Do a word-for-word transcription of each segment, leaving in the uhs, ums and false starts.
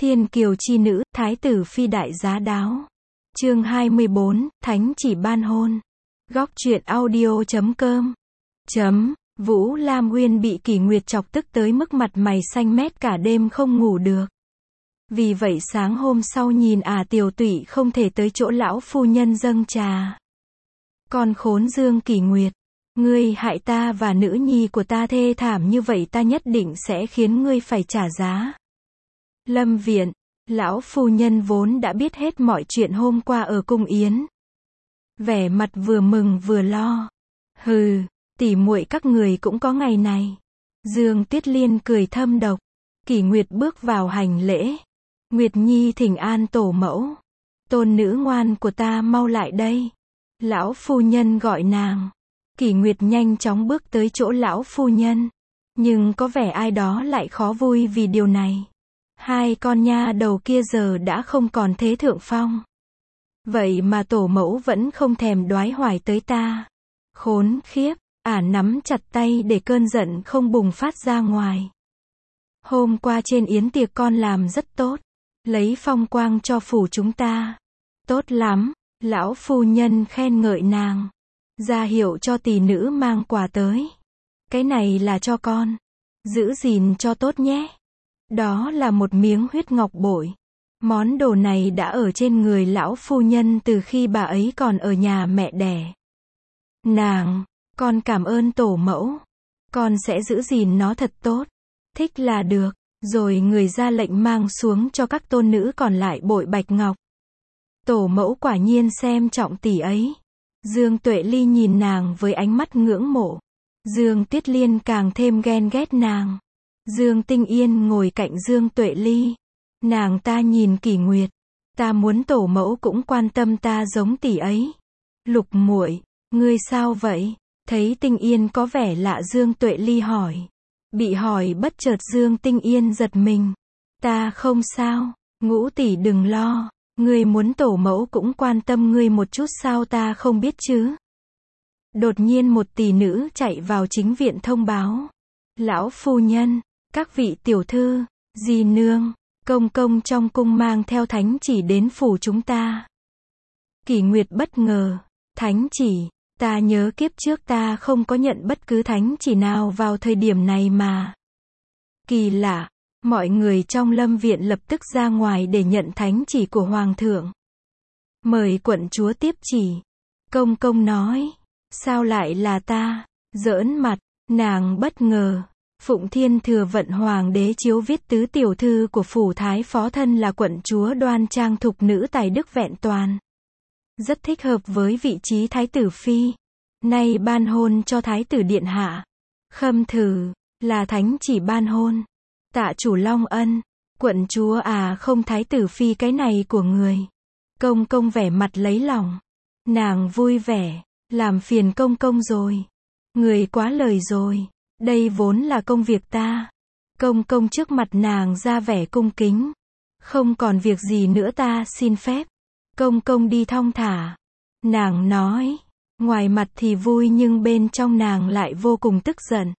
Thiên kiều chi nữ, thái tử phi đại giá đáo. Chương hai mươi bốn, thánh chỉ ban hôn. Góc truyện audio chấm com. Chấm, Vũ Lam Nguyên bị Kỷ Nguyệt chọc tức tới mức mặt mày xanh mét cả đêm không ngủ được. Vì vậy sáng hôm sau nhìn à Tiểu Tụy không thể tới chỗ lão phu nhân dâng trà. Con khốn Dương Kỷ Nguyệt, ngươi hại ta và nữ nhi của ta thê thảm như vậy, ta nhất định sẽ khiến ngươi phải trả giá. Lâm viện, lão phu nhân vốn đã biết hết mọi chuyện hôm qua ở cung yến. Vẻ mặt vừa mừng vừa lo. Hừ, tỉ muội các người cũng có ngày này. Dương Tuyết Liên cười thâm độc. Kỷ Nguyệt bước vào hành lễ. Nguyệt Nhi thỉnh an tổ mẫu. Tôn nữ ngoan của ta mau lại đây. Lão phu nhân gọi nàng. Kỷ Nguyệt nhanh chóng bước tới chỗ lão phu nhân. Nhưng có vẻ ai đó lại khó vui vì điều này. Hai con nha đầu kia giờ đã không còn thế thượng phong. Vậy mà tổ mẫu vẫn không thèm đoái hoài tới ta. Khốn khiếp, ả nắm chặt tay để cơn giận không bùng phát ra ngoài. Hôm qua trên yến tiệc con làm rất tốt. Lấy phong quang cho phủ chúng ta. Tốt lắm, lão phu nhân khen ngợi nàng. Ra hiệu cho tỷ nữ mang quà tới. Cái này là cho con. Giữ gìn cho tốt nhé. Đó là một miếng huyết ngọc bội. Món đồ này đã ở trên người lão phu nhân từ khi bà ấy còn ở nhà mẹ đẻ. Nàng, con cảm ơn tổ mẫu. Con sẽ giữ gìn nó thật tốt. Thích là được. Rồi người ra lệnh mang xuống cho các tôn nữ còn lại bội bạch ngọc. Tổ mẫu quả nhiên xem trọng tỷ ấy. Dương Tuệ Ly nhìn nàng với ánh mắt ngưỡng mộ. Dương Tuyết Liên càng thêm ghen ghét nàng. Dương Tinh Yên ngồi cạnh Dương Tuệ Ly. Nàng ta nhìn Kỷ Nguyệt. Ta muốn tổ mẫu cũng quan tâm ta giống tỷ ấy. Lục muội, ngươi sao vậy? Thấy Tinh Yên có vẻ lạ Dương Tuệ Ly hỏi. Bị hỏi bất chợt Dương Tinh Yên giật mình. Ta không sao, Ngũ tỷ đừng lo. Ngươi muốn tổ mẫu cũng quan tâm ngươi một chút sao ta không biết chứ? Đột nhiên một tỷ nữ chạy vào chính viện thông báo. Lão phu nhân, các vị tiểu thư, dì nương, công công trong cung mang theo thánh chỉ đến phủ chúng ta. Kỷ Nguyệt bất ngờ. Thánh chỉ, ta nhớ kiếp trước ta không có nhận bất cứ thánh chỉ nào vào thời điểm này mà. Kỳ lạ, mọi người trong lâm viện lập tức ra ngoài để nhận thánh chỉ của hoàng thượng. Mời quận chúa tiếp chỉ. Công công nói, sao lại là ta? Giỡn mặt, nàng bất ngờ. Phụng Thiên Thừa Vận Hoàng đế chiếu viết tứ tiểu thư của phủ thái phó thân là quận chúa đoan trang thục nữ tài đức vẹn toàn. Rất thích hợp với vị trí thái tử phi. Nay ban hôn cho thái tử điện hạ. Khâm thử, là thánh chỉ ban hôn. Tạ chủ long ân. Quận chúa à không thái tử phi cái này của người. Công công vẻ mặt lấy lòng. Nàng vui vẻ. Làm phiền công công rồi. Người quá lời rồi. Đây vốn là công việc ta. Công công trước mặt nàng ra vẻ cung kính. Không còn việc gì nữa ta xin phép. Công công đi thong thả. Nàng nói. Ngoài mặt thì vui nhưng bên trong nàng lại vô cùng tức giận.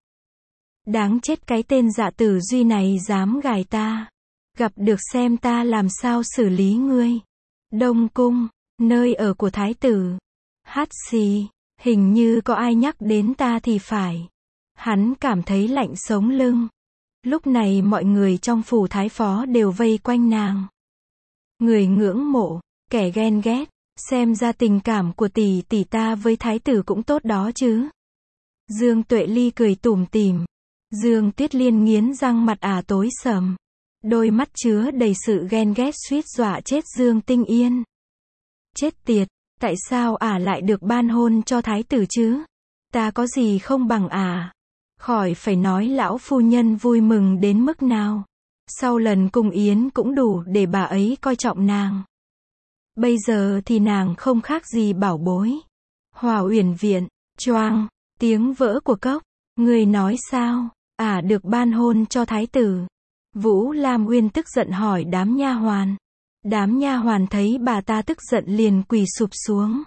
Đáng chết cái tên dạ tử duy này dám gài ta. Gặp được xem ta làm sao xử lý ngươi. Đông cung, nơi ở của thái tử. Hát xì, hình như có ai nhắc đến ta thì phải. Hắn cảm thấy lạnh sống lưng. Lúc này mọi người trong phủ thái phó đều vây quanh nàng. Người ngưỡng mộ, kẻ ghen ghét, xem ra tình cảm của tỷ tỷ ta với thái tử cũng tốt đó chứ. Dương Tuệ Ly cười tủm tỉm. Dương Tuyết Liên nghiến răng mặt ả tối sầm. Đôi mắt chứa đầy sự ghen ghét suýt dọa chết Dương Tinh Yên. Chết tiệt, tại sao ả lại được ban hôn cho thái tử chứ? Ta có gì không bằng ả? Khỏi phải nói lão phu nhân vui mừng đến mức nào. Sau lần cung yến cũng đủ để bà ấy coi trọng nàng. Bây giờ thì nàng không khác gì bảo bối. Hòa Uyển viện, choang, tiếng vỡ của cốc. Người nói sao? Ả được ban hôn cho thái tử. Vũ Lam Uyên tức giận hỏi đám nha hoàn. Đám nha hoàn thấy bà ta tức giận liền quỳ sụp xuống.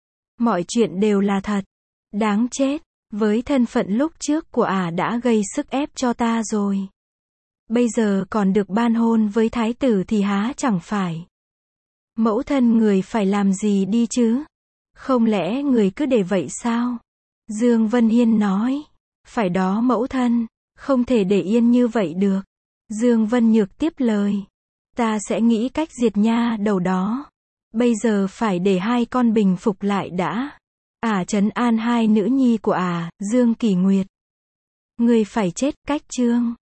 Mọi chuyện đều là thật. Đáng chết. Với thân phận lúc trước của ả đã gây sức ép cho ta rồi. bây giờ còn được ban hôn với thái tử thì há chẳng phải. Mẫu thân người phải làm gì đi chứ? Không lẽ người cứ để vậy sao? Dương Vân Hiên nói. Phải đó mẫu thân, không thể để yên như vậy được. Dương Vân Nhược tiếp lời. Ta sẽ nghĩ cách diệt nha đầu đó. Bây giờ phải để hai con bình phục lại đã. Ả trấn an hai nữ nhi của ả, Dương Kỳ Nguyệt. Người phải chết, cách chương.